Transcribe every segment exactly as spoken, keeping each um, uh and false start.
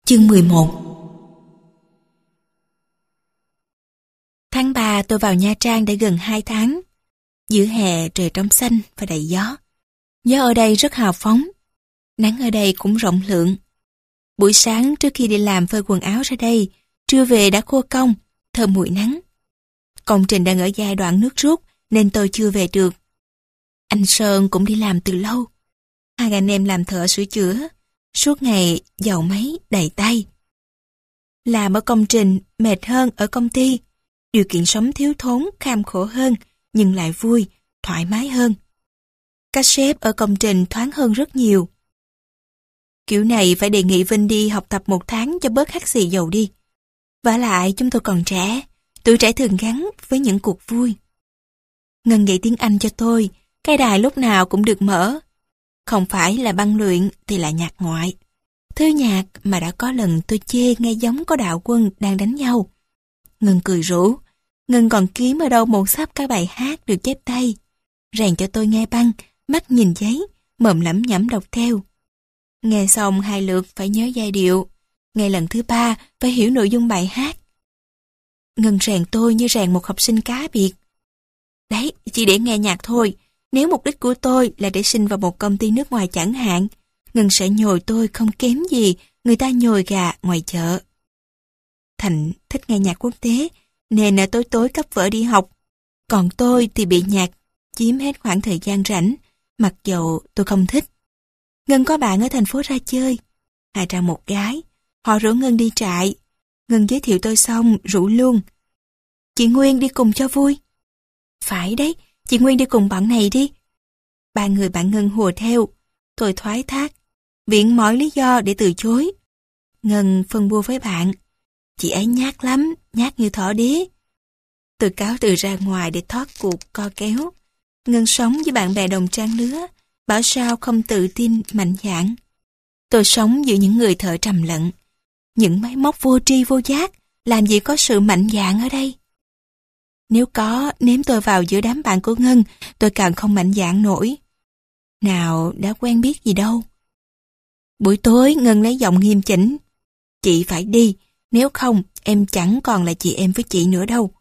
Chương mười một. Tháng ba tôi vào Nha Trang đã gần hai tháng. Giữa hè trời trong xanh và đầy gió. Gió ở đây rất hào phóng. Nắng ở đây cũng rộng lượng. Buổi sáng trước khi đi làm phơi quần áo ra đây, trưa về đã khô cong, thơm mùi nắng. Công trình đang ở giai đoạn nước rút nên tôi chưa về được. Anh Sơn cũng đi làm từ lâu. Hai anh em làm thợ sửa chữa, suốt ngày dầu máy đầy tay. Làm ở công trình mệt hơn ở công ty. Điều kiện sống thiếu thốn, kham khổ hơn, nhưng lại vui, thoải mái hơn. Các sếp ở công trình thoáng hơn rất nhiều. Kiểu này phải đề nghị Vinh đi học tập một tháng cho bớt hắt xì dầu đi. Vả lại chúng tôi còn trẻ, tuổi trẻ thường gắn với những cuộc vui. Ngân dạy tiếng Anh cho tôi, cái đài lúc nào cũng được mở. Không phải là băng luyện thì là nhạc ngoại. Thứ nhạc mà đã có lần tôi chê nghe giống có đạo quân đang đánh nhau. Ngân cười rủ, Ngân còn kiếm ở đâu một sắp các bài hát được chép tay. Rèn cho tôi nghe băng, mắt nhìn giấy, mồm lẩm nhẩm đọc theo. Nghe xong hai lượt phải nhớ giai điệu, nghe lần thứ ba phải hiểu nội dung bài hát. Ngân rèn tôi như rèn một học sinh cá biệt. Đấy, chỉ để nghe nhạc thôi. Nếu mục đích của tôi là để xin vào một công ty nước ngoài chẳng hạn, Ngân sẽ nhồi tôi không kém gì người ta nhồi gà ngoài chợ. Thành thích nghe nhạc quốc tế, nên là tối tối cấp vở đi học. Còn tôi thì bị nhạc chiếm hết khoảng thời gian rảnh, mặc dầu tôi không thích. Ngân có bạn ở thành phố ra chơi, hai trai một gái. Họ rủ Ngân đi trại. Ngân giới thiệu tôi xong, rủ luôn. Chị Nguyên đi cùng cho vui. Phải đấy, chị Nguyên đi cùng bạn này đi. Ba người bạn Ngân hùa theo. Tôi thoái thác, viện mọi lý do để từ chối. Ngân phân bua với bạn. Chị ấy nhát lắm, nhát như thỏ đế. Tôi cáo từ ra ngoài để thoát cuộc co kéo. Ngân sống với bạn bè đồng trang lứa, bảo sao không tự tin, mạnh dạn. Tôi sống giữa những người thợ trầm lặng. Những máy móc vô tri vô giác, làm gì có sự mạnh dạn ở đây. Nếu có, ném tôi vào giữa đám bạn của Ngân, tôi càng không mạnh dạn nổi. Nào đã quen biết gì đâu. Buổi tối Ngân lấy giọng nghiêm chỉnh. Chị phải đi, nếu không em chẳng còn là chị em với chị nữa đâu.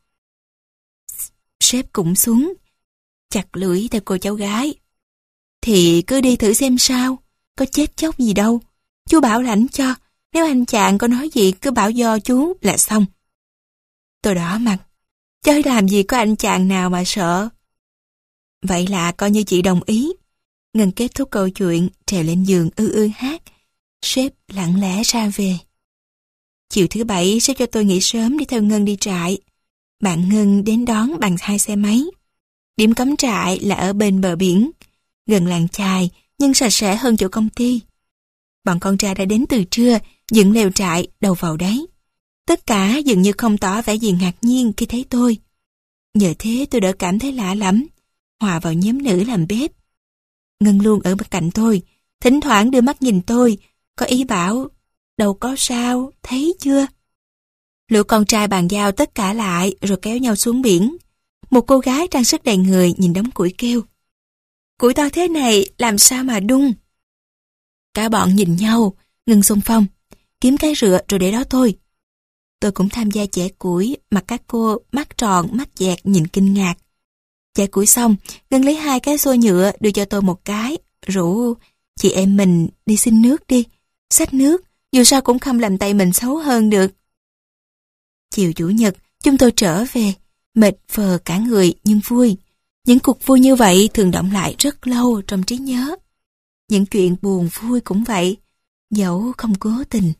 Sếp cũng xuống, chặt lưỡi theo cô cháu gái. Thì cứ đi thử xem sao, có chết chóc gì đâu. Chú bảo lãnh cho, nếu anh chàng có nói gì cứ bảo do chú là xong. Tôi đỏ mặt, chơi làm gì có anh chàng nào mà sợ. Vậy là coi như chị đồng ý. Ngân kết thúc câu chuyện, trèo lên giường ư ư hát. Sếp lặng lẽ ra về. Chiều thứ bảy sếp cho tôi nghỉ sớm đi theo Ngân đi trại. Bạn Ngân đến đón bằng hai xe máy. Điểm cắm trại là ở bên bờ biển, gần làng chài nhưng sạch sẽ hơn chỗ công ty. Bọn con trai đã đến từ trưa, dựng lều trại đầu vào đấy. Tất cả dường như không tỏ vẻ gì ngạc nhiên khi thấy tôi. Nhờ thế tôi đỡ cảm thấy lạ lắm, hòa vào nhóm nữ làm bếp. Ngân luôn ở bên cạnh tôi, thỉnh thoảng đưa mắt nhìn tôi, có ý bảo, đâu có sao, thấy chưa? Lũ con trai bàn giao tất cả lại rồi kéo nhau xuống biển. Một cô gái trang sức đầy người nhìn đống củi kêu. Củi to thế này làm sao mà đun? Cả bọn nhìn nhau, Ngân xung phong, kiếm cái rựa rồi để đó thôi. Tôi cũng tham gia chẻ củi, mặt các cô mắt tròn, mắt dẹt nhìn kinh ngạc. Chẻ củi xong, Ngân lấy hai cái xô nhựa đưa cho tôi một cái, rủ chị em mình đi xin nước đi, xách nước, dù sao cũng không làm tay mình xấu hơn được. Chiều chủ nhật, chúng tôi trở về, mệt phờ cả người nhưng vui. Những cuộc vui như vậy thường đọng lại rất lâu trong trí nhớ. Những chuyện buồn vui cũng vậy, dẫu không cố tình.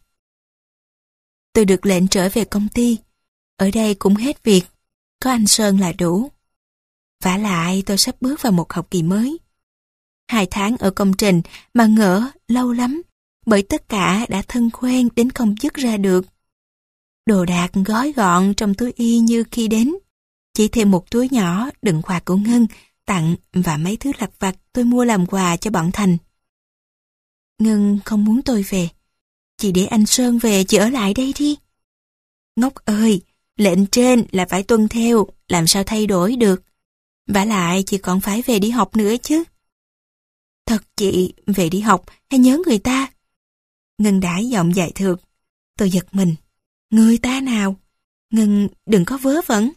Tôi được lệnh trở về công ty. Ở đây cũng hết việc, có anh Sơn là đủ. Vả lại tôi sắp bước vào một học kỳ mới. Hai tháng ở công trình mà ngỡ lâu lắm, bởi tất cả đã thân quen đến không dứt ra được. Đồ đạc gói gọn trong túi y như khi đến. Chỉ thêm một túi nhỏ đựng quà của Ngân tặng và mấy thứ lặt vặt tôi mua làm quà cho bọn Thành. Ngân không muốn tôi về. Chị để anh Sơn về, chị ở lại đây đi. Ngốc ơi, lệnh trên là phải tuân theo, làm sao thay đổi được. Vả lại chị còn phải về đi học nữa chứ. Thật chị, về đi học hay nhớ người ta? Ngân đãi giọng dài thượt. Tôi giật mình. Người ta nào? Ngân đừng có vớ vẩn.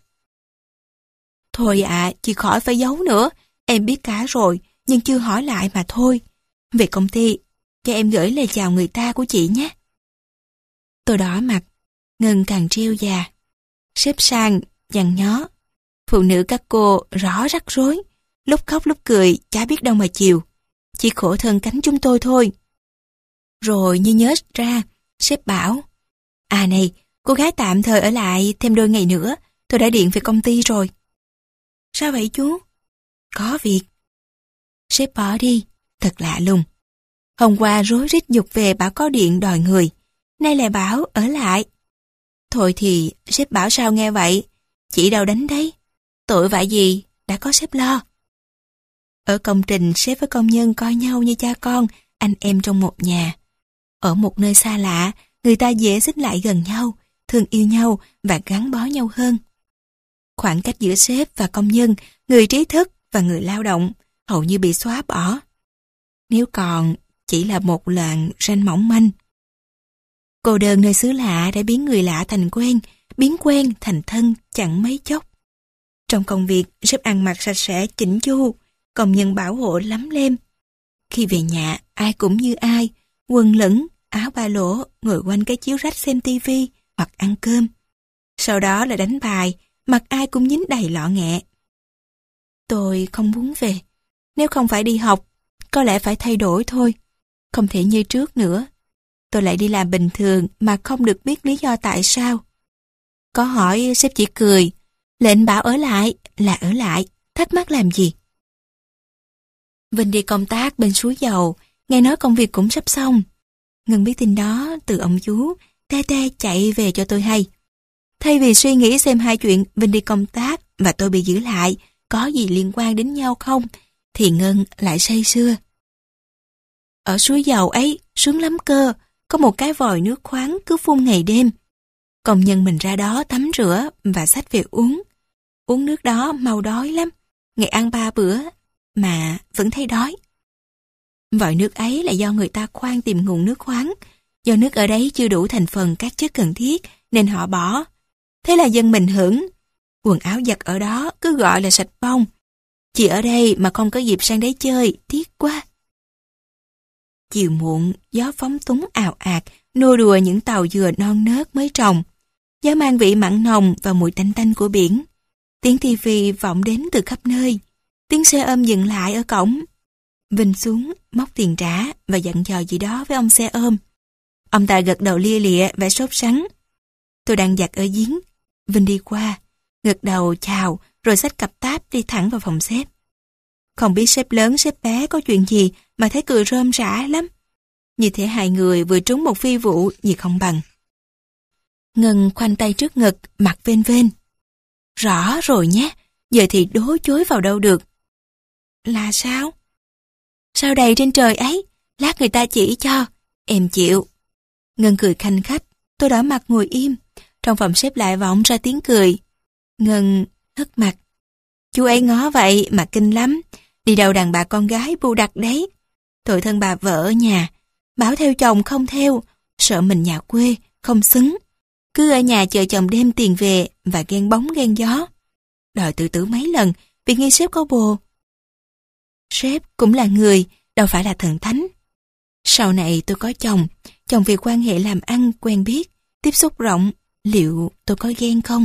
Thôi ạ, à, chị khỏi phải giấu nữa. Em biết cả rồi, nhưng chưa hỏi lại mà thôi. Về công ty, cho em gửi lời chào người ta của chị nhé. Tôi đỏ mặt, Ngân càng trêu già. Sếp sang, nhăn nhó. Phụ nữ các cô rõ rắc rối, lúc khóc lúc cười, chả biết đâu mà chiều. Chỉ khổ thân cánh chúng tôi thôi. Rồi như nhớ ra, sếp bảo, à này, cô gái tạm thời ở lại thêm đôi ngày nữa, tôi đã điện về công ty rồi. Sao vậy chú? Có việc. Sếp bỏ đi, thật lạ lùng. Hôm qua rối rít giục về bảo có điện đòi người, nay lại bảo ở lại. Thôi thì sếp bảo sao nghe vậy, chị đâu đánh đấy. Tội vạ gì, đã có sếp lo. Ở công trình sếp với công nhân coi nhau như cha con, anh em trong một nhà. Ở một nơi xa lạ, người ta dễ xích lại gần nhau, thương yêu nhau và gắn bó nhau hơn. Khoảng cách giữa sếp và công nhân, người trí thức và người lao động hầu như bị xóa bỏ. Nếu còn chỉ là một làn ranh mỏng manh. Cô đơn nơi xứ lạ đã biến người lạ thành quen, biến quen thành thân chẳng mấy chốc. Trong công việc, sếp ăn mặc sạch sẽ chỉnh chu, công nhân bảo hộ lắm lem. Khi về nhà, ai cũng như ai, quần lửng, áo ba lỗ, ngồi quanh cái chiếu rách xem tivi hoặc ăn cơm. Sau đó là đánh bài, mặt ai cũng nhín đầy lọ nghẹ. Tôi không muốn về. Nếu không phải đi học, có lẽ phải thay đổi thôi. Không thể như trước nữa. Tôi lại đi làm bình thường mà không được biết lý do tại sao. Có hỏi sếp chỉ cười. Lệnh bảo ở lại là ở lại, thắc mắc làm gì? Vinh đi công tác bên suối dầu, nghe nói công việc cũng sắp xong. Ngân biết tin đó từ ông chú, te te chạy về cho tôi hay. Thay vì suy nghĩ xem hai chuyện Vinh đi công tác và tôi bị giữ lại có gì liên quan đến nhau không, thì Ngân lại say sưa. Ở suối dầu ấy, sướng lắm cơ, có một cái vòi nước khoáng cứ phun ngày đêm. Công nhân mình ra đó tắm rửa và xách về uống. Uống nước đó mau đói lắm, ngày ăn ba bữa mà vẫn thấy đói. Vòi nước ấy là do người ta khoan tìm nguồn nước khoáng, do nước ở đấy chưa đủ thành phần các chất cần thiết nên họ bỏ. Thế là dân mình hưởng. Quần áo giặt ở đó cứ gọi là sạch bông. Chỉ ở đây mà không có dịp sang đấy chơi, tiếc quá. Chiều muộn, gió phóng túng ào ạt, nô đùa những tàu dừa non nớt mới trồng. Gió mang vị mặn nồng và mùi tanh tanh của biển. Tiếng tivi vọng đến từ khắp nơi. Tiếng xe ôm dừng lại ở cổng. Vinh xuống, móc tiền trả và dặn dò gì đó với ông xe ôm. Ông ta gật đầu lia lịa vẻ sốt sắng. Tôi đang giặt ở giếng. Vinh đi qua, gật đầu chào rồi xách cặp táp đi thẳng vào phòng sếp. Không biết sếp lớn sếp bé có chuyện gì mà thấy cười rơm rã lắm. Như thể hai người vừa trúng một phi vụ gì không bằng. Ngân khoanh tay trước ngực, mặt vên vên. Rõ rồi nhé, giờ thì đố chối vào đâu được. Là sao? Sao đầy trên trời ấy, lát người ta chỉ cho, em chịu. Ngân cười khanh khách, tôi đỏ mặt ngồi im. Trong phòng sếp lại vọng ra tiếng cười. Ngân hất mặt. Chú ấy ngó vậy mà kinh lắm, đi đâu đàn bà con gái bu đặc đấy. Tội thân bà vợ ở nhà, bảo theo chồng không theo, sợ mình nhà quê, không xứng. Cứ ở nhà chờ chồng đem tiền về và ghen bóng ghen gió. Đòi tự tử mấy lần vì nghi sếp có bồ. Sếp cũng là người, đâu phải là thần thánh. Sau này tôi có chồng, chồng vì quan hệ làm ăn, quen biết, tiếp xúc rộng, liệu tôi có ghen không?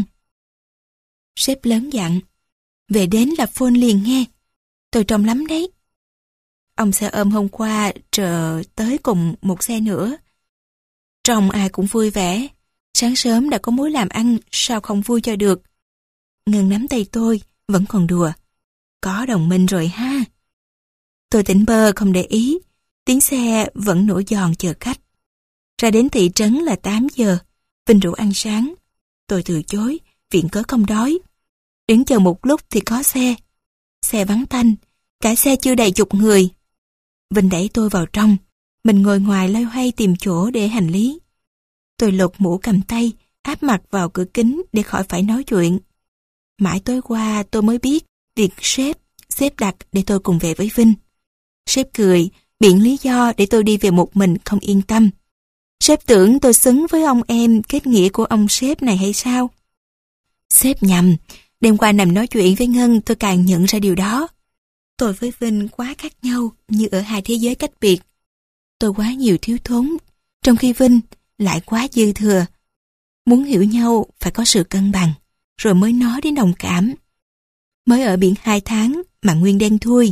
Sếp lớn dặn, về đến là phone liền nghe, tôi trông lắm đấy. Ông xe ôm hôm qua chờ tới cùng một xe nữa. Trông ai cũng vui vẻ, sáng sớm đã có mối làm ăn, sao không vui cho được. Ngân nắm tay tôi, vẫn còn đùa. Có đồng minh rồi ha. Tôi tỉnh bơ không để ý, tiếng xe vẫn nổ giòn chờ khách. Ra đến thị trấn là tám giờ, Vinh rủ ăn sáng. Tôi từ chối, viện cớ không đói. Đứng chờ một lúc thì có xe. Xe vắng tanh, cả xe chưa đầy chục người. Vinh đẩy tôi vào trong, mình ngồi ngoài loay hoay tìm chỗ để hành lý. Tôi lột mũ cầm tay, áp mặt vào cửa kính để khỏi phải nói chuyện. Mãi tối qua tôi mới biết việc sếp, sếp đặt để tôi cùng về với Vinh. Sếp cười, biện lý do để tôi đi về một mình không yên tâm. Sếp tưởng tôi xứng với ông em kết nghĩa của ông sếp này hay sao? Sếp nhầm, đêm qua nằm nói chuyện với Ngân tôi càng nhận ra điều đó. Tôi với Vinh quá khác nhau như ở hai thế giới cách biệt. Tôi quá nhiều thiếu thốn, trong khi Vinh lại quá dư thừa. Muốn hiểu nhau phải có sự cân bằng, rồi mới nói đến đồng cảm. Mới ở biển hai tháng mà Nguyên đen thui.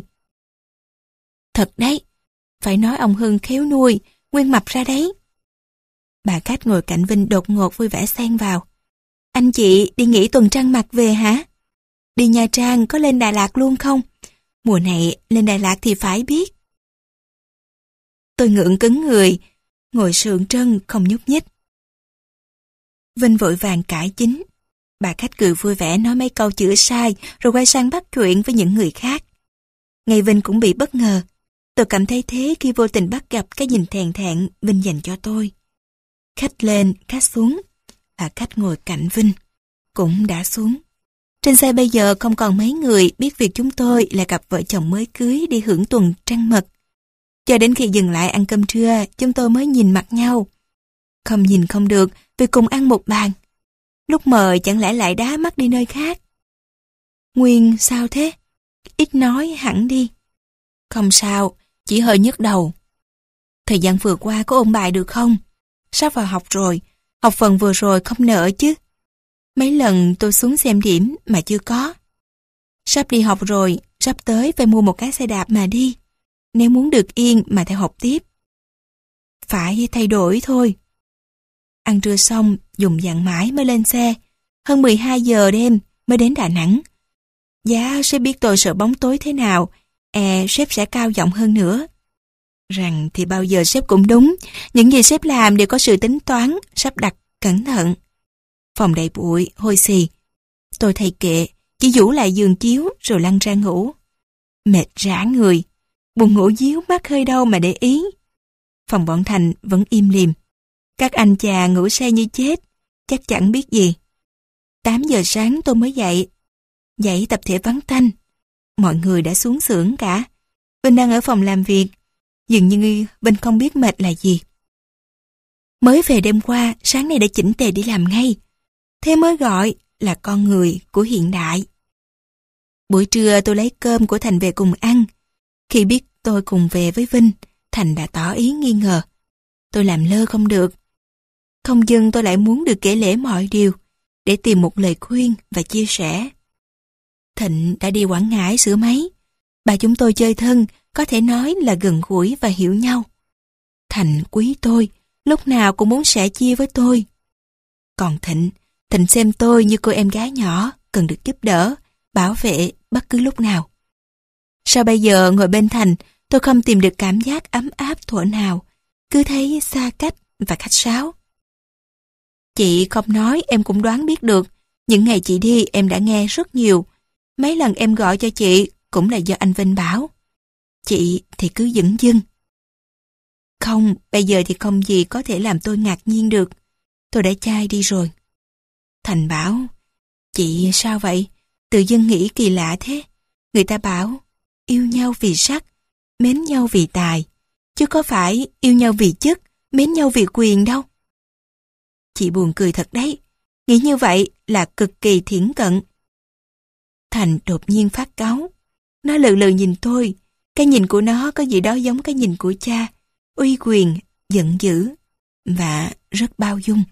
Thật đấy, phải nói ông Hưng khéo nuôi, Nguyên mập ra đấy. Bà khách ngồi cạnh Vinh đột ngột vui vẻ xen vào. Anh chị đi nghỉ tuần trăng mật về hả? Đi Nha Trang có lên Đà Lạt luôn không? Mùa này lên Đà Lạt thì phải biết. Tôi ngượng cứng người, ngồi sượng trân không nhúc nhích. Vinh vội vàng cãi chính. Bà khách cười vui vẻ nói mấy câu chữa sai rồi quay sang bắt chuyện với những người khác. Ngay Vinh cũng bị bất ngờ. Tôi cảm thấy thế khi vô tình bắt gặp cái nhìn thèn thẹn Vinh dành cho tôi. Khách lên, khách xuống. Bà khách ngồi cạnh Vinh cũng đã xuống. Trên xe bây giờ không còn mấy người biết việc chúng tôi là cặp vợ chồng mới cưới đi hưởng tuần trăng mật. Cho đến khi dừng lại ăn cơm trưa, chúng tôi mới nhìn mặt nhau. Không nhìn không được vì cùng ăn một bàn. Lúc mời chẳng lẽ lại đá mắt đi nơi khác. Nguyên sao thế? Ít nói hẳn đi. Không sao, chỉ hơi nhức đầu. Thời gian vừa qua có ôn bài được không? Sắp vào học rồi, học phần vừa rồi không nợ chứ. Mấy lần tôi xuống xem điểm mà chưa có. Sắp đi học rồi, sắp tới phải mua một cái xe đạp mà đi. Nếu muốn được yên mà theo học tiếp. Phải thay đổi thôi. Ăn trưa xong, dùng dặn mãi mới lên xe. Hơn mười hai giờ đêm mới đến Đà Nẵng. Giá sếp biết tôi sợ bóng tối thế nào, e sếp sẽ cao giọng hơn nữa. Rằng thì bao giờ sếp cũng đúng, những gì sếp làm đều có sự tính toán, sắp đặt, cẩn thận. Phòng đầy bụi, hôi xì. Tôi thay kệ, chỉ vũ lại giường chiếu rồi lăn ra ngủ. Mệt rã người, buồn ngủ díu mắt hơi đâu mà để ý. Phòng bọn Thành vẫn im lìm. Các anh chà ngủ say như chết, chắc chẳng biết gì. tám giờ sáng tôi mới dậy. Dậy tập thể vắng tanh. Mọi người đã xuống xưởng cả. Vinh đang ở phòng làm việc. Dường như Vinh không biết mệt là gì. Mới về đêm qua, sáng nay đã chỉnh tề đi làm ngay. Thế mới gọi là con người của hiện đại. Buổi trưa tôi lấy cơm của Thành về cùng ăn. Khi biết tôi cùng về với Vinh, Thành đã tỏ ý nghi ngờ. Tôi làm lơ không được. Không dưng tôi lại muốn được kể lể mọi điều, để tìm một lời khuyên và chia sẻ. Thịnh đã đi Quảng Ngãi sửa máy. Bà chúng tôi chơi thân, có thể nói là gần gũi và hiểu nhau. Thành quý tôi, lúc nào cũng muốn sẻ chia với tôi. Còn Thịnh, Thịnh xem tôi như cô em gái nhỏ, cần được giúp đỡ, bảo vệ bất cứ lúc nào. Sao bây giờ ngồi bên Thành, tôi không tìm được cảm giác ấm áp thuở nào, cứ thấy xa cách và khách sáo. Chị không nói em cũng đoán biết được, những ngày chị đi em đã nghe rất nhiều. Mấy lần em gọi cho chị cũng là do anh Vinh bảo. Chị thì cứ dửng dưng. Không, bây giờ thì không gì có thể làm tôi ngạc nhiên được. Tôi đã chai đi rồi. Thành bảo, chị sao vậy? Tự dưng nghĩ kỳ lạ thế. Người ta bảo, yêu nhau vì sắc, mến nhau vì tài. Chứ có phải yêu nhau vì chức, mến nhau vì quyền đâu. Chị buồn cười thật đấy. Nghĩ như vậy là cực kỳ thiển cận. Thành đột nhiên phát cáu. Nó lừ lừ nhìn tôi. Cái nhìn của nó có gì đó giống cái nhìn của cha. Uy quyền, giận dữ và rất bao dung.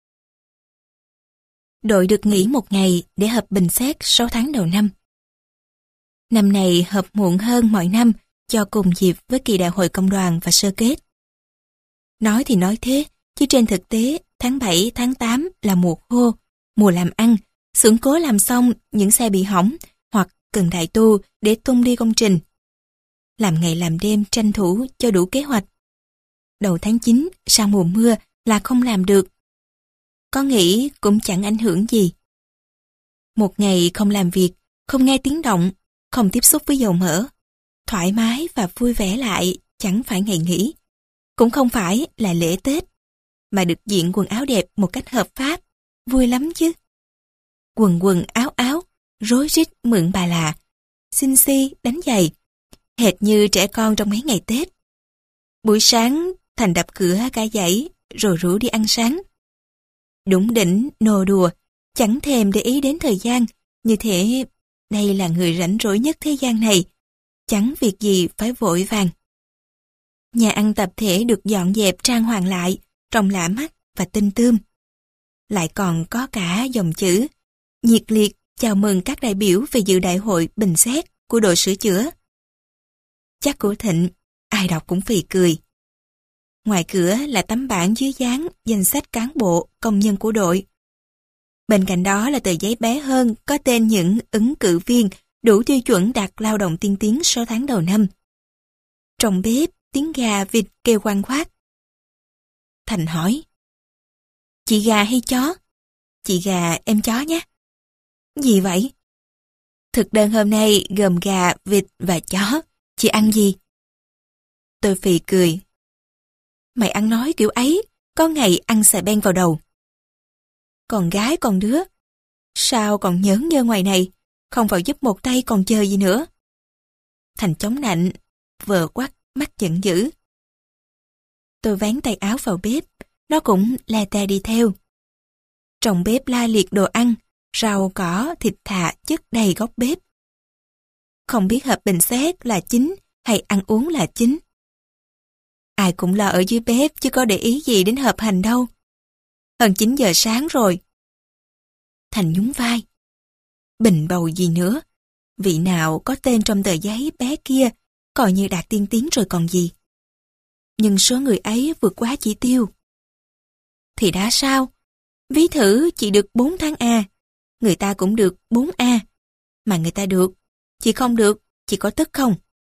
Đội được nghỉ một ngày để họp bình xét sáu tháng đầu năm. Năm này họp muộn hơn mọi năm cho cùng dịp với kỳ đại hội công đoàn và sơ kết. Nói thì nói thế, chứ trên thực tế tháng bảy, tháng tám là mùa khô, mùa làm ăn, xưởng cố làm xong những xe bị hỏng hoặc cần đại tu để tung đi công trình. Làm ngày làm đêm tranh thủ cho đủ kế hoạch. Đầu tháng chín sang mùa mưa là không làm được. Có nghĩ cũng chẳng ảnh hưởng gì. Một ngày không làm việc, không nghe tiếng động, không tiếp xúc với dầu mỡ, thoải mái và vui vẻ lại chẳng phải ngày nghỉ. Cũng không phải là lễ Tết, mà được diện quần áo đẹp một cách hợp pháp, vui lắm chứ. Quần quần áo áo, rối rít mượn bà là, xinh xi đánh giày, hệt như trẻ con trong mấy ngày Tết. Buổi sáng, Thành đập cửa cả dãy, rồi rủ đi ăn sáng. Đúng đỉnh, nô đùa, chẳng thèm để ý đến thời gian, như thể đây là người rảnh rỗi nhất thế gian này, chẳng việc gì phải vội vàng. Nhà ăn tập thể được dọn dẹp trang hoàng lại, trông lạ mắt và tinh tươm. Lại còn có cả dòng chữ nhiệt liệt chào mừng các đại biểu về dự đại hội bình xét của đội sửa chữa. Chắc của Thịnh, ai đọc cũng phì cười. Ngoài cửa là tấm bảng dưới dán danh sách cán bộ, công nhân của đội. Bên cạnh đó là tờ giấy bé hơn có tên những ứng cử viên đủ tiêu chuẩn đạt lao động tiên tiến sáu tháng đầu năm. Trong bếp, tiếng gà vịt kêu khoan khoát. Thành hỏi: Chị gà hay chó? Chị gà, em chó nhé. Gì vậy? Thực đơn hôm nay gồm gà, vịt và chó. Chị ăn gì? Tôi phì cười. Mày ăn nói kiểu ấy, có ngày ăn xà beng vào đầu. Còn gái còn đứa, sao còn nhớn nhơ ngoài này, không vào giúp một tay còn chờ gì nữa. Thành chống nạnh, vờ quắt, mắt giận dữ. Tôi vén tay áo vào bếp, nó cũng le te đi theo. Trong bếp la liệt đồ ăn, rau cỏ, thịt thà chất đầy góc bếp. Không biết hộp bình xét là chính hay ăn uống là chính. Ai cũng lo ở dưới bếp chứ có để ý gì đến hộp hành đâu. Hơn chín giờ sáng rồi. Thành nhún vai. Bình bầu gì nữa, vị nào có tên trong tờ giấy bé kia coi như đạt tiên tiến rồi còn gì. Nhưng số người ấy vượt quá chỉ tiêu. Thì đã sao? Ví thử chị được bốn tháng A, người ta cũng được bốn A. Mà người ta được, chị không được, chị có tức không?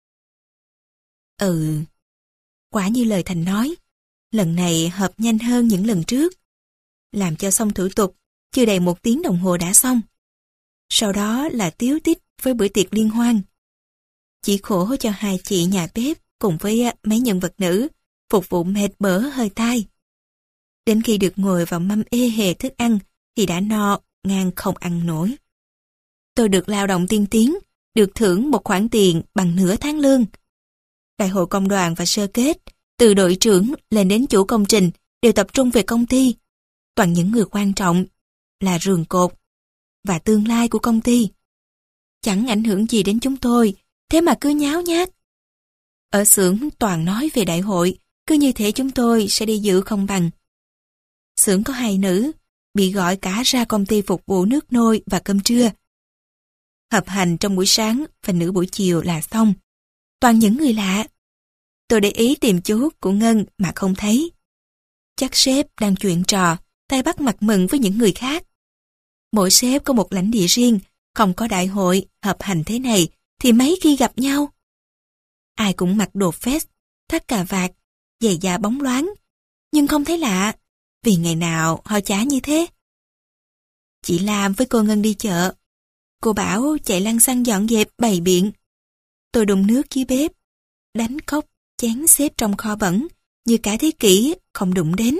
Ừ, quả như lời Thành nói, lần này hợp nhanh hơn những lần trước. Làm cho xong thủ tục, chưa đầy một tiếng đồng hồ đã xong. Sau đó là tíu tít với bữa tiệc liên hoan. Chỉ khổ cho hai chị nhà bếp cùng với mấy nhân vật nữ, phục vụ mệt bở hơi tai. Đến khi được ngồi vào mâm ê hề thức ăn thì đã no, ngang không ăn nổi. Tôi được lao động tiên tiến, được thưởng một khoản tiền bằng nửa tháng lương. Đại hội công đoàn và sơ kết, từ đội trưởng lên đến chủ công trình đều tập trung về công ty. Toàn những người quan trọng, là rường cột và tương lai của công ty. Chẳng ảnh hưởng gì đến chúng tôi, thế mà cứ nháo nhác. Ở xưởng toàn nói về đại hội, cứ như thể chúng tôi sẽ đi dự không bằng. Xưởng có hai nữ, bị gọi cả ra công ty phục vụ nước nôi và cơm trưa. Họp hành trong buổi sáng và nửa buổi chiều là xong. Toàn những người lạ. Tôi để ý tìm chú của Ngân mà không thấy. Chắc sếp đang chuyện trò, tay bắt mặt mừng với những người khác. Mỗi sếp có một lãnh địa riêng, không có đại hội, họp hành thế này thì mấy khi gặp nhau. Ai cũng mặc đồ vest, thắt cà vạt, giày da bóng loáng, nhưng không thấy lạ, vì ngày nào họ chả như thế. Chị Lam với cô Ngân đi chợ. Cô bảo chạy lăng xăng dọn dẹp bày biện. Tôi đun nước dưới bếp, đánh cốc, chén xếp trong kho bẩn, như cả thế kỷ không đụng đến.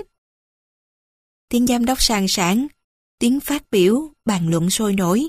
Tiếng giám đốc sàn sảng, tiếng phát biểu, bàn luận sôi nổi.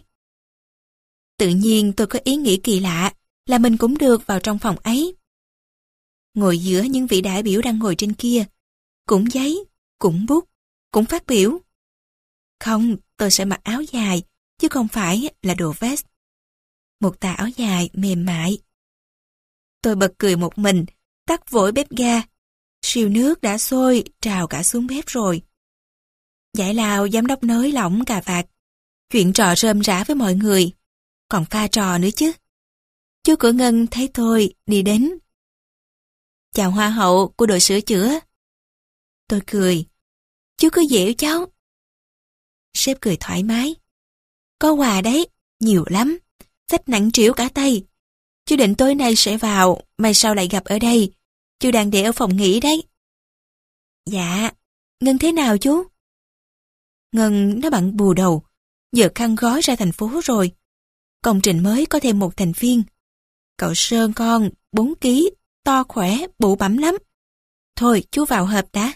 Tự nhiên tôi có ý nghĩ kỳ lạ là mình cũng được vào trong phòng ấy. Ngồi giữa những vị đại biểu đang ngồi trên kia, cũng giấy, cũng bút, cũng phát biểu. Không, tôi sẽ mặc áo dài, chứ không phải là đồ vest. Một tà áo dài mềm mại. Tôi bật cười một mình, tắt vội bếp ga. Siêu nước đã sôi, trào cả xuống bếp rồi. Giải lao giám đốc nới lỏng cà vạt. Chuyện trò rơm rã với mọi người. Còn pha trò nữa chứ. Chú Cửa Ngân thấy tôi đi đến. Chào hoa hậu của đội sửa chữa. Tôi cười. Chú cứ dẻo cháu. Sếp cười thoải mái. Có quà đấy, nhiều lắm. Xách nặng trĩu cả tay. Chú định tối nay sẽ vào, mai sau lại gặp ở đây. Chú đang để ở phòng nghỉ đấy. Dạ, Ngân thế nào chú? Ngân nó bận bù đầu, giờ khăn gói ra thành phố rồi. Công trình mới có thêm một thành viên. Cậu Sơn con, bốn ký, to khỏe, bụ bẩm lắm. Thôi, chú vào họp đã.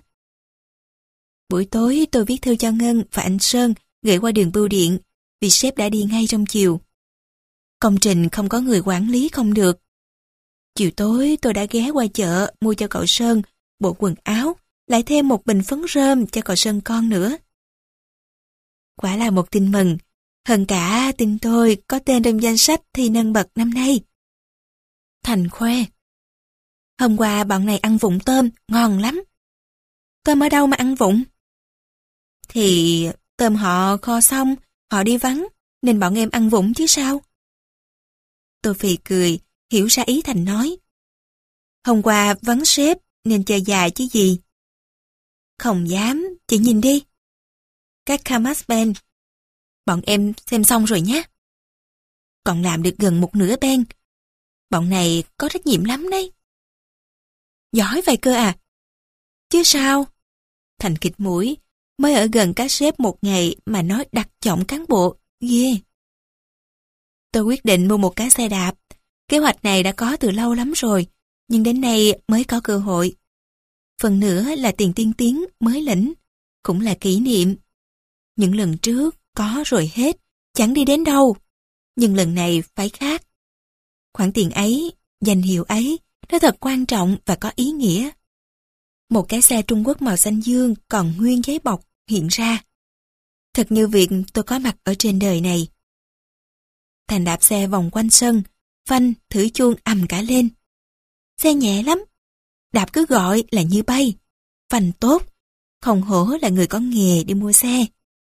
Buổi tối tôi viết thư cho Ngân và anh Sơn gửi qua đường bưu điện, vì sếp đã đi ngay trong chiều. Công trình không có người quản lý không được. Chiều tối tôi đã ghé qua chợ mua cho cậu Sơn bộ quần áo, lại thêm một bình phấn rơm cho cậu Sơn con nữa. Quả là một tin mừng, hơn cả tin tôi có tên trong danh sách thi nâng bậc năm nay. Thành khoe. Hôm qua bọn này ăn vụng tôm, ngon lắm. Tôm ở đâu mà ăn vụng? Thì tôm họ kho xong, họ đi vắng, nên bọn em ăn vụng chứ sao? Tôi phì cười, hiểu ra ý Thành nói. Hôm qua vắng sếp, nên chơi dài chứ gì. Không dám, chị nhìn đi. Các Kamas Ben, bọn em xem xong rồi nhé. Còn làm được gần một nửa Ben. Bọn này có trách nhiệm lắm đấy. Giỏi vậy cơ à? Chứ sao? Thành khịt mũi, mới ở gần các sếp một ngày mà nói đặt trọng cán bộ, ghê. Tôi quyết định mua một cái xe đạp. Kế hoạch này đã có từ lâu lắm rồi, nhưng đến nay mới có cơ hội. Phần nữa là tiền tiên tiến mới lĩnh, cũng là kỷ niệm. Những lần trước có rồi hết, chẳng đi đến đâu. Nhưng lần này phải khác. Khoản tiền ấy, danh hiệu ấy, nó thật quan trọng và có ý nghĩa. Một cái xe Trung Quốc màu xanh dương còn nguyên giấy bọc hiện ra. Thật như việc tôi có mặt ở trên đời này. Thành đạp xe vòng quanh sân, phanh thử chuông ầm cả lên. Xe nhẹ lắm, đạp cứ gọi là như bay, phanh tốt, không hổ là người có nghề đi mua xe.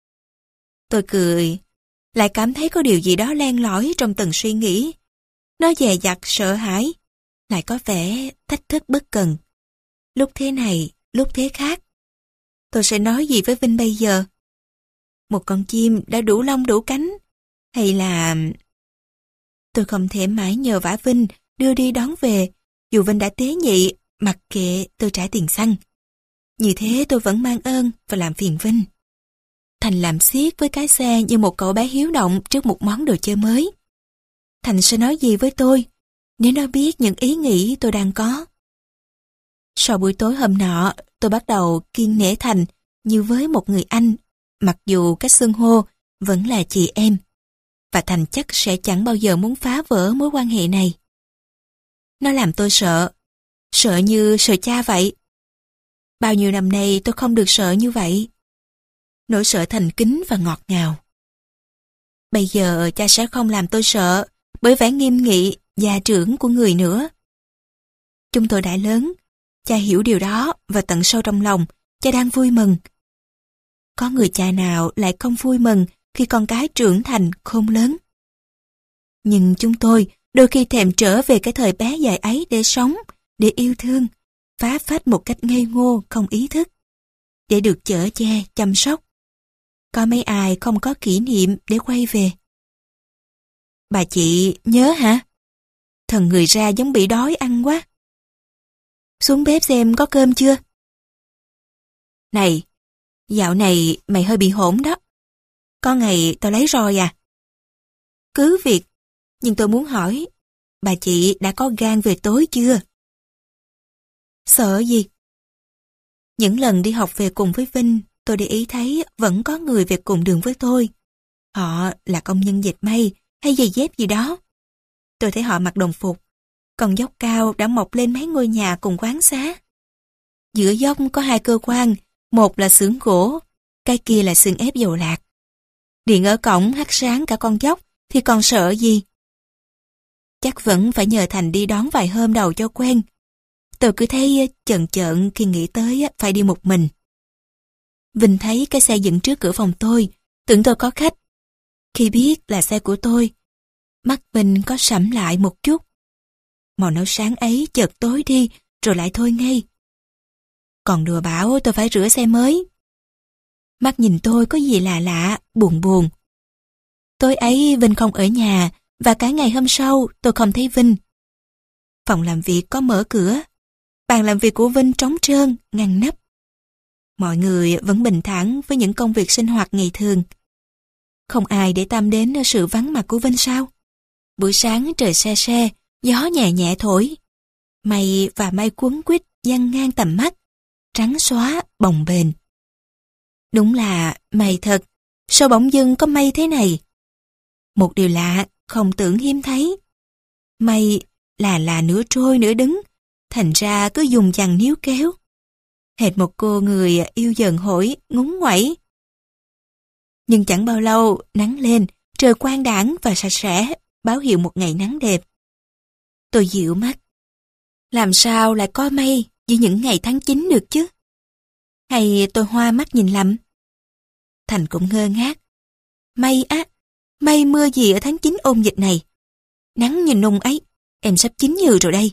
Tôi cười, lại cảm thấy có điều gì đó len lỏi trong từng suy nghĩ. Nó dè dặt sợ hãi, lại có vẻ thách thức bất cần. Lúc thế này, lúc thế khác. Tôi sẽ nói gì với Vinh bây giờ? Một con chim đã đủ lông đủ cánh, hay là... Tôi không thể mãi nhờ vả Vinh đưa đi đón về, dù Vinh đã tế nhị, mặc kệ tôi trả tiền xăng. Như thế tôi vẫn mang ơn và làm phiền Vinh. Thành làm xiết với cái xe như một cậu bé hiếu động trước một món đồ chơi mới. Thành sẽ nói gì với tôi, nếu nó biết những ý nghĩ tôi đang có. Sau buổi tối hôm nọ, tôi bắt đầu kiêng nể Thành như với một người anh, mặc dù cách xưng hô vẫn là chị em. Và Thành chắc sẽ chẳng bao giờ muốn phá vỡ mối quan hệ này. Nó làm tôi sợ, sợ như sợ cha vậy. Bao nhiêu năm nay tôi không được sợ như vậy. Nỗi sợ thành kính và ngọt ngào. Bây giờ cha sẽ không làm tôi sợ bởi vẻ nghiêm nghị, già trưởng của người nữa. Chúng tôi đã lớn, cha hiểu điều đó và tận sâu trong lòng, cha đang vui mừng. Có người cha nào lại không vui mừng khi con cái trưởng thành khôn lớn. Nhưng chúng tôi đôi khi thèm trở về cái thời bé dại ấy để sống, để yêu thương, phá phách một cách ngây ngô không ý thức, để được chở che, chăm sóc. Có mấy ai không có kỷ niệm để quay về. Bà chị nhớ hả? Thần người ra giống bị đói ăn quá. Xuống bếp xem có cơm chưa? Này, dạo này mày hơi bị hỗn đó. Có ngày tao lấy roi à? Cứ việc, nhưng tôi muốn hỏi, bà chị đã có gan về tối chưa? Sợ gì? Những lần đi học về cùng với Vinh, tôi để ý thấy vẫn có người về cùng đường với tôi. Họ là công nhân dệt may hay giày dép gì đó. Tôi thấy họ mặc đồng phục, còn dốc cao đã mọc lên mấy ngôi nhà cùng quán xá. Giữa dốc có hai cơ quan, một là xưởng gỗ, cái kia là xưởng ép dầu lạc. Điện ở cổng hắt sáng cả con dốc thì còn sợ gì? Chắc vẫn phải nhờ Thành đi đón vài hôm đầu cho quen. Tôi cứ thấy chần chợn khi nghĩ tới phải đi một mình. Vinh thấy cái xe dựng trước cửa phòng tôi, tưởng tôi có khách. Khi biết là xe của tôi, mắt Vinh có sẫm lại một chút. Màu nâu sáng ấy chợt tối đi, rồi lại thôi ngay. Còn đùa bảo tôi phải rửa xe mới. Mắt nhìn tôi có gì lạ lạ, buồn buồn. Tối ấy Vinh không ở nhà, và cả ngày hôm sau tôi không thấy Vinh. Phòng làm việc có mở cửa. Bàn làm việc của Vinh trống trơn, ngăn nắp. Mọi người vẫn bình thản với những công việc sinh hoạt ngày thường. Không ai để tâm đến sự vắng mặt của Vinh sao? Buổi sáng trời se se, gió nhẹ nhẹ thổi. Mây và mây quấn quýt giăng ngang tầm mắt, trắng xóa, bồng bềnh. Đúng là mây thật, sao bỗng dưng có mây thế này? Một điều lạ, không tưởng hiếm thấy. Mây là là nửa trôi nửa đứng, thành ra cứ dùng dằng níu kéo. hệt một cô người yêu dần hổi, ngúng nguẩy. Nhưng chẳng bao lâu, nắng lên, trời quang đãng và sạch sẽ, báo hiệu một ngày nắng đẹp. Tôi dịu mắt. Làm sao lại có mây như những ngày tháng chín được chứ? Hay tôi hoa mắt nhìn lầm? Thành cũng ngơ ngác. Mây á, mây mưa gì ở tháng chín ôn dịch này? Nắng nhìn nung ấy, em sắp chín nhừ rồi đây.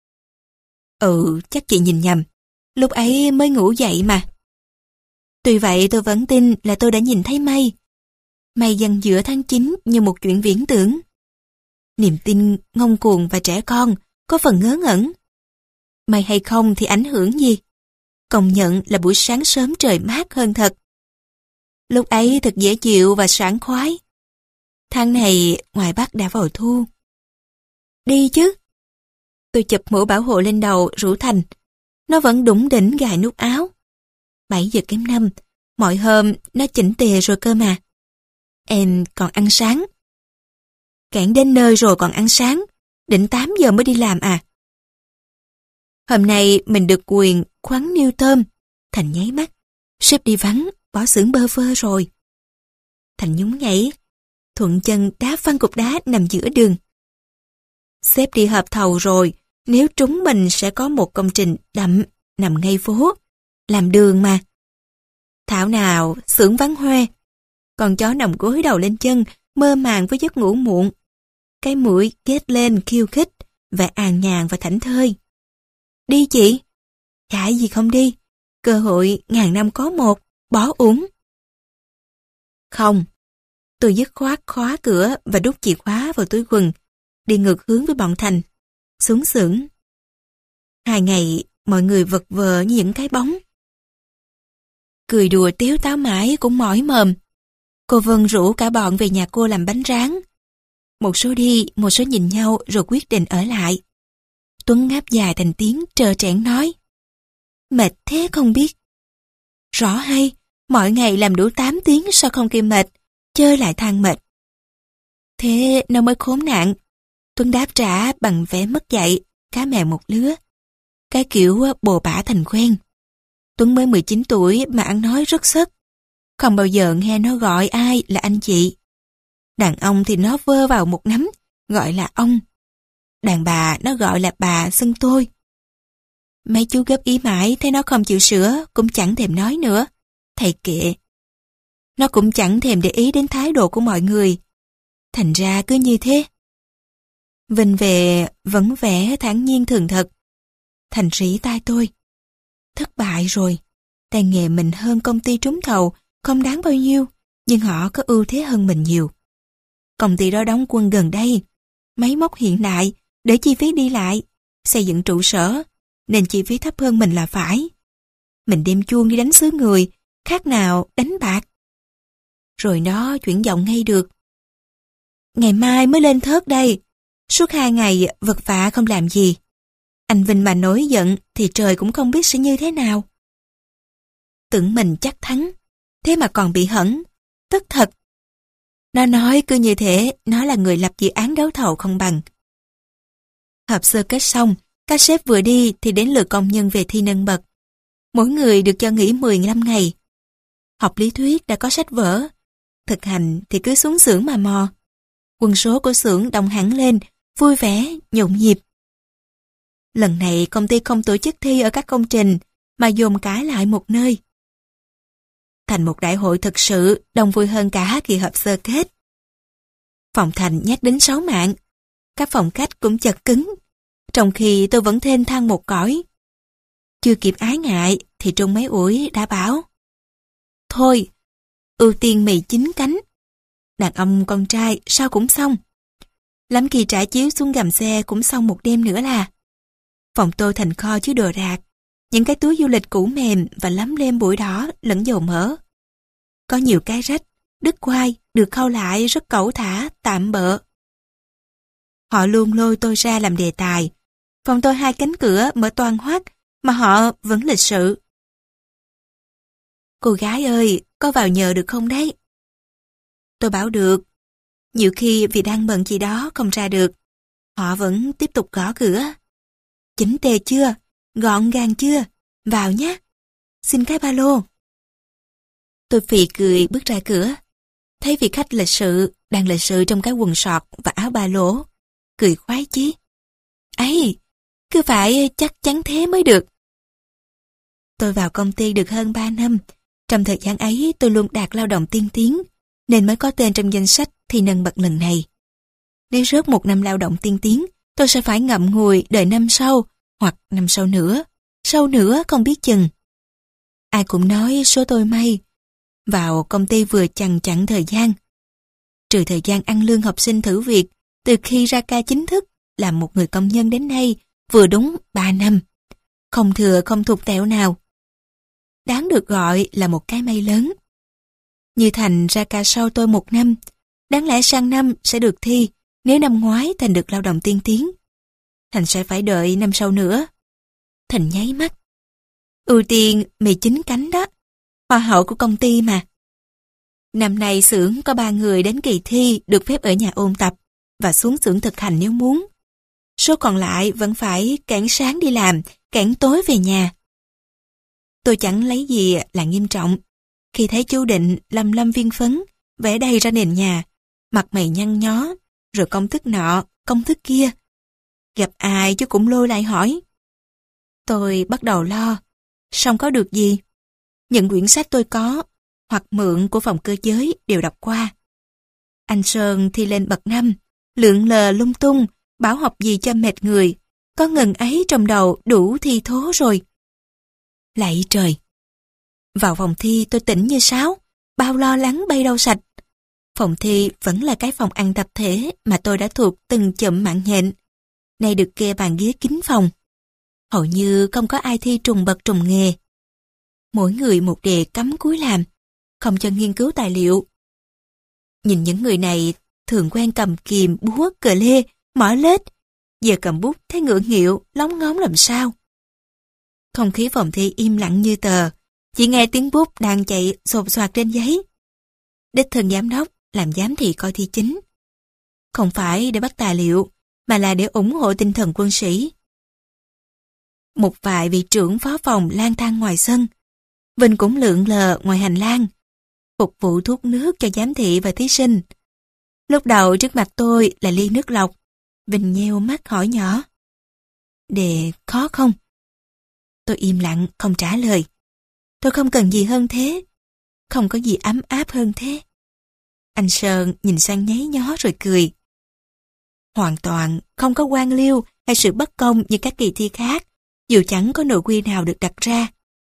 Ừ, chắc chị nhìn nhầm. Lúc ấy mới ngủ dậy mà. Tuy vậy tôi vẫn tin là tôi đã nhìn thấy mây. Mây giăng giữa tháng chín như một chuyện viễn tưởng. Niềm tin ngông cuồng và trẻ con có phần ngớ ngẩn. Mây hay không thì ảnh hưởng gì? Công nhận là buổi sáng sớm trời mát hơn thật. Lúc ấy thật dễ chịu và sảng khoái. Tháng này ngoài Bắc đã vào thu. Đi chứ. Tôi chụp mũ bảo hộ lên đầu rủ Thành. Nó vẫn đủng đỉnh gài nút áo. Bảy giờ kém năm, mọi hôm nó chỉnh tề rồi cơ mà. Em còn ăn sáng. Cạn đến nơi rồi còn ăn sáng, định tám giờ mới đi làm à? Hôm nay mình được quyền khoắn niêu tôm. Thành nháy mắt. Sếp đi vắng, bỏ xưởng bơ vơ rồi. Thành nhún nhảy. Thuận chân đá văng cục đá nằm giữa đường. Sếp đi họp thầu rồi, nếu trúng mình sẽ có một công trình đậm nằm ngay phố. Làm đường mà. Thảo nào xưởng vắng hoe. Con chó nằm gối đầu lên chân, mơ màng với giấc ngủ muộn. Cái mũi ghét lên khiêu khích, vẻ an nhàn và thảnh thơi. Đi chị. Chả gì không đi. Cơ hội ngàn năm có một, bỏ uổng. Không. Tôi dứt khoát khóa cửa và đút chìa khóa vào túi quần, đi ngược hướng với bọn Thành, xuống xưởng. Hai ngày, mọi người vật vờ như những cái bóng. Cười đùa tiếu táo mãi cũng mỏi mồm. Cô Vân rủ cả bọn về nhà cô làm bánh rán. Một số đi, một số nhìn nhau rồi quyết định ở lại. Tuấn ngáp dài thành tiếng trơ trẽn nói. Mệt thế không biết. Rõ hay, mỗi ngày làm đủ tám tiếng sao không kêu mệt, chơi lại than mệt. Thế nó mới khốn nạn. Tuấn đáp trả bằng vẻ mất dạy, cá mè một lứa. Cái kiểu bồ bả thành quen. Tuấn mới mười chín tuổi mà ăn nói rất sất. Không bao giờ nghe nó gọi ai là anh chị. Đàn ông thì nó vơ vào một nắm, gọi là ông. Đàn bà nó gọi là bà xưng tôi. Mấy chú góp ý mãi thấy nó không chịu sửa, cũng chẳng thèm nói nữa. Thầy kệ. Nó cũng chẳng thèm để ý đến thái độ của mọi người. Thành ra cứ như thế. Vinh về vẫn vẻ thản nhiên thường thật. Thành rỉ tai tôi. Thất bại rồi. Tay nghề mình hơn công ty trúng thầu, không đáng bao nhiêu, nhưng họ có ưu thế hơn mình nhiều. Công ty đó đóng quân gần đây, máy móc hiện đại, để chi phí đi lại, xây dựng trụ sở, nên chi phí thấp hơn mình là phải. Mình đem chuông đi đánh xứ người, khác nào đánh bạc. Rồi nó chuyển giọng ngay được. Ngày mai mới lên thớt đây, suốt hai ngày vật vã không làm gì. Anh Vinh mà nổi giận thì trời cũng không biết sẽ như thế nào. Tưởng mình chắc thắng, thế mà còn bị hẫng, tức thật. Nó nói cứ như thế, nó là người lập dự án đấu thầu không bằng. Họp sơ kết xong, các sếp vừa đi thì đến lượt công nhân về thi nâng bậc. Mỗi người được cho nghỉ mười lăm ngày. Học lý thuyết đã có sách vở, thực hành thì cứ xuống xưởng mà mò. Quân số của xưởng đồng hẳn lên, vui vẻ, nhộn nhịp. Lần này công ty không tổ chức thi ở các công trình, mà dồn cả lại một nơi. Thành một đại hội thực sự đông vui hơn cả kỳ họp sơ kết. Phòng Thành nhắc đến sáu mạng, các phòng khách cũng chật cứng, trong khi tôi vẫn thênh thang một cõi. Chưa kịp ái ngại thì Trung mấy ủi đã bảo. Thôi, ưu tiên mì chín cánh. Đàn ông con trai sao cũng xong. Lắm khi trải chiếu xuống gầm xe cũng xong một đêm nữa là. Phòng tôi thành kho chứa đồ đạc, những cái túi du lịch cũ mềm và lấm lem bụi đỏ lẫn dầu mỡ. Có nhiều cái rách, đứt quai, được khâu lại rất cẩu thả, tạm bợ. Họ luôn lôi tôi ra làm đề tài. Phòng tôi hai cánh cửa mở toang hoác, mà họ vẫn lịch sự. Cô gái ơi, có vào nhờ được không đấy? Tôi bảo được. Nhiều khi vì đang bận gì đó không ra được, họ vẫn tiếp tục gõ cửa. Chỉnh tề chưa? Gọn gàng chưa? Vào nhé. xin cái ba lô. Tôi phì cười bước ra cửa, thấy vị khách lịch sự đang lịch sự trong cái quần sọt và áo ba lỗ, cười khoái chí. Ấy, cứ phải chắc chắn thế mới được. Tôi vào công ty được hơn ba năm. Trong thời gian ấy tôi luôn đạt lao động tiên tiến, nên mới có tên trong danh sách thi nâng bậc lần này. Nếu rớt một năm lao động tiên tiến, tôi sẽ phải ngậm ngùi đợi năm sau, hoặc năm sau nữa, sau nữa không biết chừng. Ai cũng nói số tôi may. Vào công ty vừa chằng chặn thời gian. Trừ thời gian ăn lương học sinh thử việc, từ khi ra ca chính thức làm một người công nhân đến nay, vừa đúng ba năm. Không thừa không thụt tẹo nào. Đáng được gọi là một cái may lớn. Như Thành ra ca sau tôi một năm, đáng lẽ sang năm sẽ được thi, nếu năm ngoái Thành được lao động tiên tiến. Thành sẽ phải đợi năm sau nữa. Thành nháy mắt. Ưu tiên mì chín cánh đó, hoa hậu của công ty mà. Năm nay xưởng có ba người đến kỳ thi được phép ở nhà ôn tập và xuống xưởng thực hành nếu muốn. Số còn lại vẫn phải cảng sáng đi làm, cảng tối về nhà. Tôi chẳng lấy gì là nghiêm trọng. Khi thấy chú Định lăm lăm viên phấn, vẽ đầy ra nền nhà, mặt mày nhăn nhó, rồi công thức nọ, công thức kia. Gặp ai chú cũng lôi lại hỏi. Tôi bắt đầu lo, song có được gì? Những quyển sách tôi có, hoặc mượn của phòng cơ giới đều đọc qua. Anh Sơn thi lên bậc năm, lượn lờ lung tung, bảo học gì cho mệt người, có ngần ấy trong đầu đủ thi thố rồi. Lạy trời! Vào phòng thi tôi tỉnh như sáo, bao lo lắng bay đâu sạch. Phòng thi vẫn là cái phòng ăn tập thể mà tôi đã thuộc từng chậm mạng nhện. Nay được kê bàn ghế kín phòng. Hầu như không có ai thi trùng bậc trùng nghề. Mỗi người một đề cắm cúi làm, không cho nghiên cứu tài liệu. Nhìn những người này thường quen cầm kìm, búa, cờ lê, mỏ lết, giờ cầm bút thấy ngượng nghịu, lóng ngóng làm sao. Không khí phòng thi im lặng như tờ, chỉ nghe tiếng bút đang chạy sột soạt trên giấy. Đích thân giám đốc làm giám thị coi thi chính. Không phải để bắt tài liệu, mà là để ủng hộ tinh thần quân sĩ. Một vài vị trưởng phó phòng lang thang ngoài sân. Vinh cũng lượn lờ ngoài hành lang, phục vụ thuốc nước cho giám thị và thí sinh. Lúc đầu trước mặt tôi là ly nước lọc. Vinh nheo mắt hỏi nhỏ. Đề khó không? Tôi im lặng không trả lời. Tôi không cần gì hơn thế. Không có gì ấm áp hơn thế. Anh Sơn nhìn sang nháy nhó rồi cười. Hoàn toàn không có quan liêu hay sự bất công như các kỳ thi khác, dù chẳng có nội quy nào được đặt ra.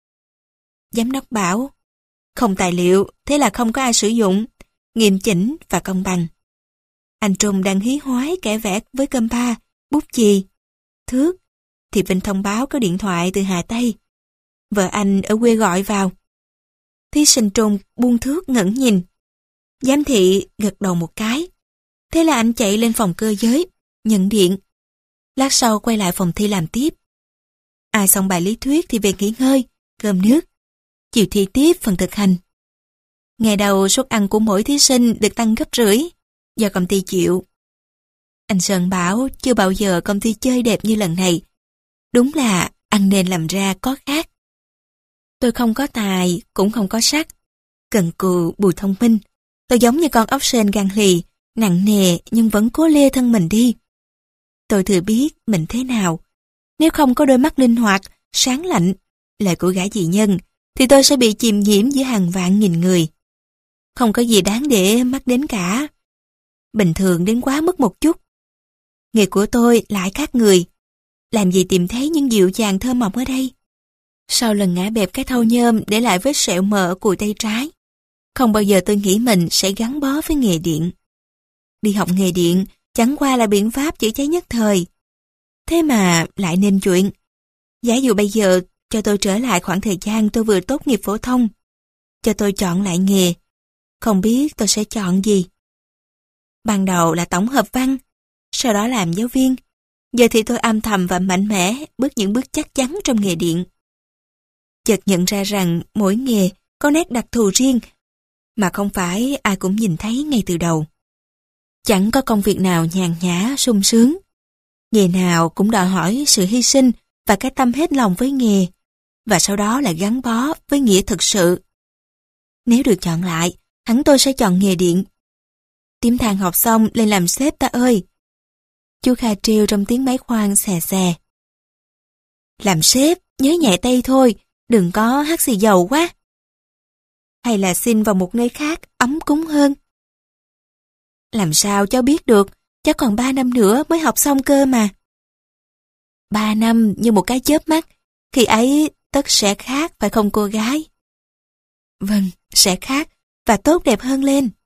Giám đốc bảo, không tài liệu, thế là không có ai sử dụng, nghiêm chỉnh và công bằng. Anh Trung đang hí hoái kẻ vẽ với compa, bút chì, thước, thì Vinh thông báo có điện thoại từ Hà Tây. Vợ anh ở quê gọi vào. Thí sinh Trung buông thước ngẩng nhìn. Giám thị gật đầu một cái. Thế là anh chạy lên phòng cơ giới, nhận điện. Lát sau quay lại phòng thi làm tiếp. Ai xong bài lý thuyết thì về nghỉ ngơi, cơm nước. Chiều thi tiếp phần thực hành. Ngày đầu suất ăn của mỗi thí sinh được tăng gấp rưỡi, do công ty chịu. Anh Sơn bảo chưa bao giờ công ty chơi đẹp như lần này. Đúng là ăn nên làm ra có khác. Tôi không có tài, cũng không có sắc. Cần cù bùi thông minh. Tôi giống như con ốc sên gan lì, nặng nề nhưng vẫn cố lê thân mình đi. Tôi thừa biết mình thế nào. Nếu không có đôi mắt linh hoạt, sáng lạnh, lời của gã dị nhân, thì tôi sẽ bị chìm nhiễm giữa hàng vạn nghìn người. Không có gì đáng để mắc đến cả. Bình thường đến quá mức một chút. Nghề của tôi lại khác người. Làm gì tìm thấy những dịu dàng thơ mộng ở đây? Sau lần ngã bẹp cái thau nhôm để lại vết sẹo mỡ cùi tay trái, không bao giờ tôi nghĩ mình sẽ gắn bó với nghề điện. Đi học nghề điện chẳng qua là biện pháp chữa cháy nhất thời. Thế mà lại nên chuyện. Giả dụ bây giờ cho tôi trở lại khoảng thời gian tôi vừa tốt nghiệp phổ thông, cho tôi chọn lại nghề, không biết tôi sẽ chọn gì. Ban đầu là tổng hợp văn, sau đó làm giáo viên. Giờ thì tôi âm thầm và mạnh mẽ bước những bước chắc chắn trong nghề điện. Chợt nhận ra rằng mỗi nghề có nét đặc thù riêng mà không phải ai cũng nhìn thấy ngay từ đầu. Chẳng có công việc nào nhàn nhã, sung sướng. Nghề nào cũng đòi hỏi sự hy sinh và cái tâm hết lòng với nghề. và sau đó là gắn bó với nghĩa thực sự. Nếu được chọn lại, hẳn tôi sẽ chọn nghề điện. Tím than học xong lên làm sếp ta ơi. Chú Kha trêu trong tiếng máy khoan xè xè. Làm sếp, nhớ nhẹ tay thôi, đừng có hắt xì dầu quá. Hay là xin vào một nơi khác, ấm cúng hơn. Làm sao cháu biết được, cháu còn ba năm nữa mới học xong cơ mà. Ba năm như một cái chớp mắt, khi ấy tất sẽ khác phải không cô gái? Vâng, sẽ khác và tốt đẹp hơn lên.